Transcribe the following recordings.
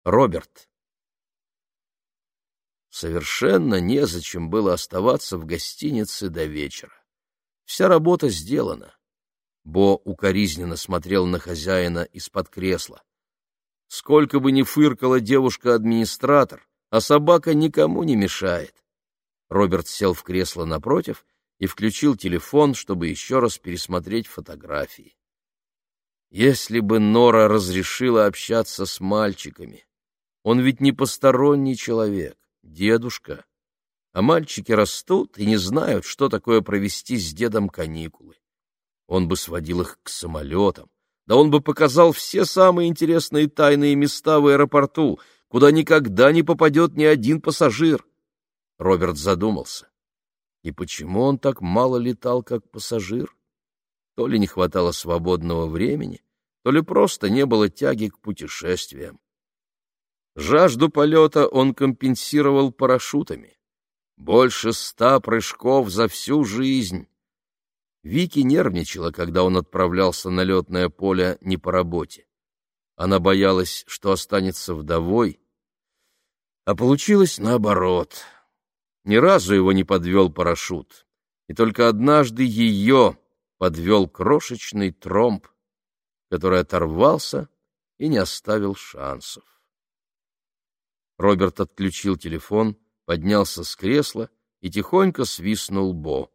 Роберт. Совершенно незачем было оставаться в гостинице до вечера. Вся работа сделана. Бо укоризненно смотрел на хозяина из-под кресла. Сколько бы ни фыркала девушка-администратор, а собака никому не мешает. Роберт сел в кресло напротив и включил телефон, чтобы еще раз пересмотреть фотографии. Если бы Нора разрешила общаться с мальчиками. Он ведь не посторонний человек, дедушка. А мальчики растут и не знают, что такое провести с дедом каникулы. Он бы сводил их к самолетам, да он бы показал все самые интересные тайные места в аэропорту, куда никогда не попадет ни один пассажир. Роберт задумался. И почему он так мало летал, как пассажир? То ли не хватало свободного времени, то ли просто не было тяги к путешествиям. Жажду полета он компенсировал парашютами. Больше 100 прыжков за всю жизнь. Вики нервничала, когда он отправлялся на летное поле не по работе. Она боялась, что останется вдовой, а получилось наоборот. Ни разу его не подвел парашют, и только однажды ее подвел крошечный тромб, который оторвался и не оставил шансов. Роберт отключил телефон, поднялся с кресла и тихонько свистнул Бо.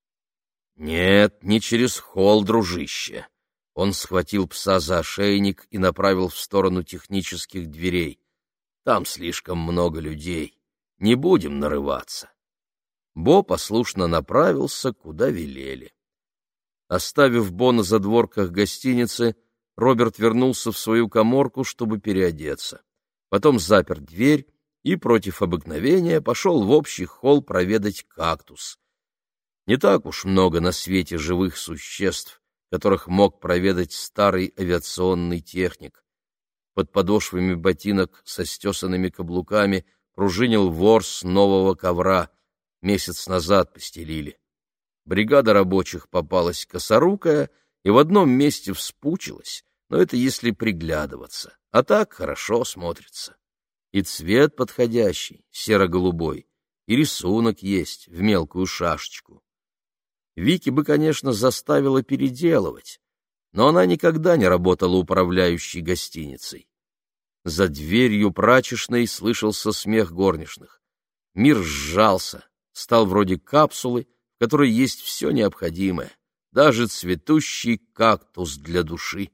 «Нет, не через холл, дружище!» Он схватил пса за ошейник и направил в сторону технических дверей. «Там слишком много людей. Не будем нарываться». Бо послушно направился, куда велели. Оставив Бо на задворках гостиницы, Роберт вернулся в свою каморку, чтобы переодеться. Потом запер дверь и против обыкновения пошел в общий холл проведать кактус. Не так уж много на свете живых существ, которых мог проведать старый авиационный техник. Под подошвами ботинок со стесанными каблуками пружинил ворс нового ковра. Месяц назад постелили. Бригада рабочих попалась косорукая и в одном месте вспучилась, но это если приглядываться, а так хорошо смотрится. И цвет подходящий, серо-голубой, и рисунок есть в мелкую шашечку. Вики бы, конечно, заставила переделывать, но она никогда не работала управляющей гостиницей. За дверью прачечной слышался смех горничных. Мир сжался, стал вроде капсулы, в которой есть все необходимое, даже цветущий кактус для души.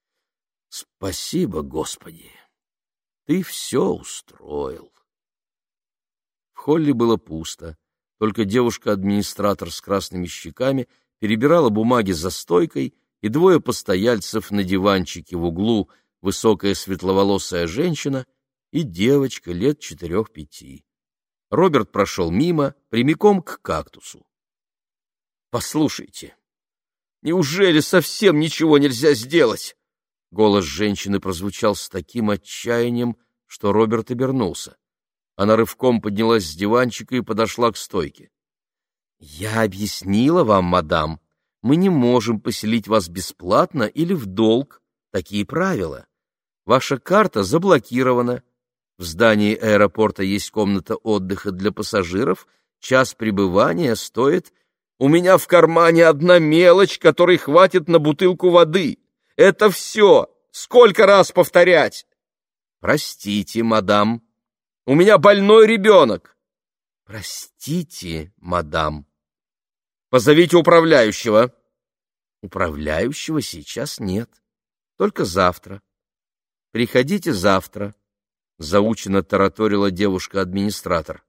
Спасибо, Господи! Ты все устроил. В холле было пусто. Только девушка-администратор с красными щеками перебирала бумаги за стойкой, и двое постояльцев на диванчике в углу, высокая светловолосая женщина и девочка лет 4-5. Роберт прошел мимо, прямиком к кактусу. «Послушайте, неужели совсем ничего нельзя сделать?» Голос женщины прозвучал с таким отчаянием, что Роберт обернулся. Она рывком поднялась с диванчика и подошла к стойке. «Я объяснила вам, мадам, мы не можем поселить вас бесплатно или в долг. Такие правила. Ваша карта заблокирована. В здании аэропорта есть комната отдыха для пассажиров. Час пребывания стоит... У меня в кармане одна мелочь, которой хватит на бутылку воды. Это все. Сколько раз повторять?» «Простите, мадам. У меня больной ребенок». «Простите, мадам». «Позовите управляющего». «Управляющего сейчас нет. Только завтра. Приходите завтра», — заучено тараторила девушка-администратор.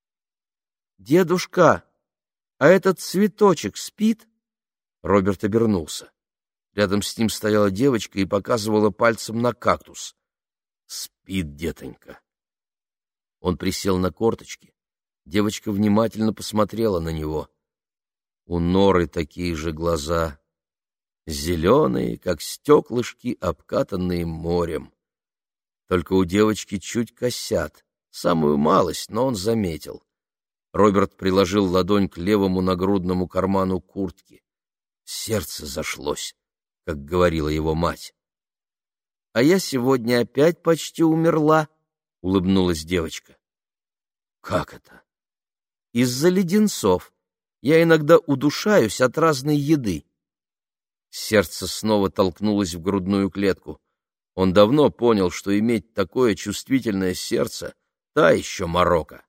«Дедушка, а этот цветочек спит?» Роберт обернулся. Рядом с ним стояла девочка и показывала пальцем на кактус. «Спит, детонька». Он присел на корточки. Девочка внимательно посмотрела на него. У Норы такие же глаза, зеленые, как стеклышки, обкатанные морем. Только у девочки чуть косят, самую малость, но он заметил. Роберт приложил ладонь к левому нагрудному карману куртки. Сердце зашлось, как говорила его мать. а я сегодня опять почти умерла, — улыбнулась девочка. — Как это? — Из-за леденцов. Я иногда удушаюсь от разной еды. Сердце снова толкнулось в грудную клетку. Он давно понял, что иметь такое чувствительное сердце — та еще морока.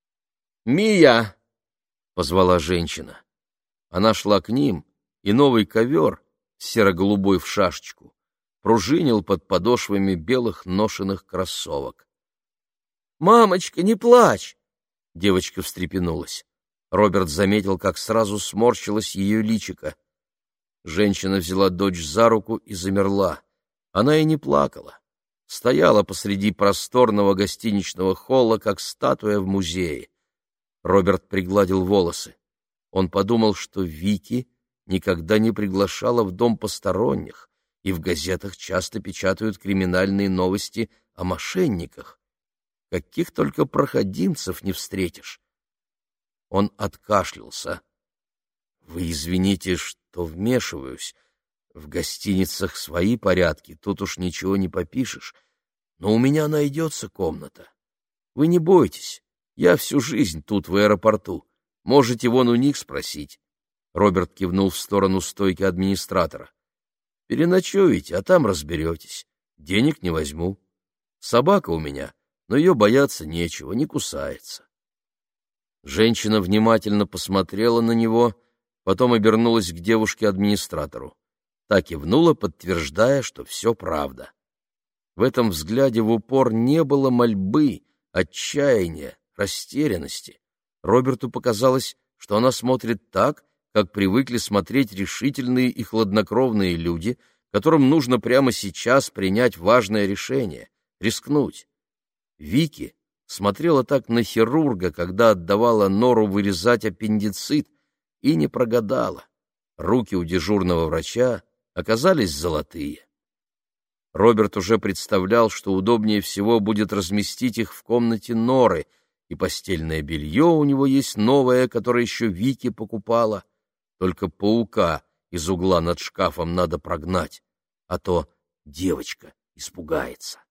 «Мия!» — позвала женщина. Она шла к ним, и новый ковер, серо-голубой в шашечку, пружинил под подошвами белых ношеных кроссовок. «Мамочка, не плачь!» — девочка встрепенулась. Роберт заметил, как сразу сморщилось ее личико. Женщина взяла дочь за руку и замерла. Она и не плакала. Стояла посреди просторного гостиничного холла, как статуя в музее. Роберт пригладил волосы. Он подумал, что Вики никогда не приглашала в дом посторонних, и в газетах часто печатают криминальные новости о мошенниках. Каких только проходимцев не встретишь. Он откашлялся. «Вы извините, что вмешиваюсь. В гостиницах свои порядки, тут уж ничего не попишешь. Но у меня найдется комната. Вы не бойтесь, я всю жизнь тут, в аэропорту. Можете вон у них спросить». Роберт кивнул в сторону стойки администратора. «Переночуете, а там разберетесь. Денег не возьму. Собака у меня, но ее бояться нечего, не кусается». Женщина внимательно посмотрела на него, потом обернулась к девушке-администратору. Та кивнула, подтверждая, что все правда. В этом взгляде в упор не было мольбы, отчаяния, растерянности. Роберту показалось, что она смотрит так, как привыкли смотреть решительные и хладнокровные люди, которым нужно прямо сейчас принять важное решение, рискнуть. Вики смотрела так на хирурга, когда отдавала Нору вырезать аппендицит, и не прогадала. Руки у дежурного врача оказались золотые. Роберт уже представлял, что удобнее всего будет разместить их в комнате Норы, и постельное белье у него есть новое, которое еще Вики покупала. Только паука из угла над шкафом надо прогнать, а то девочка испугается.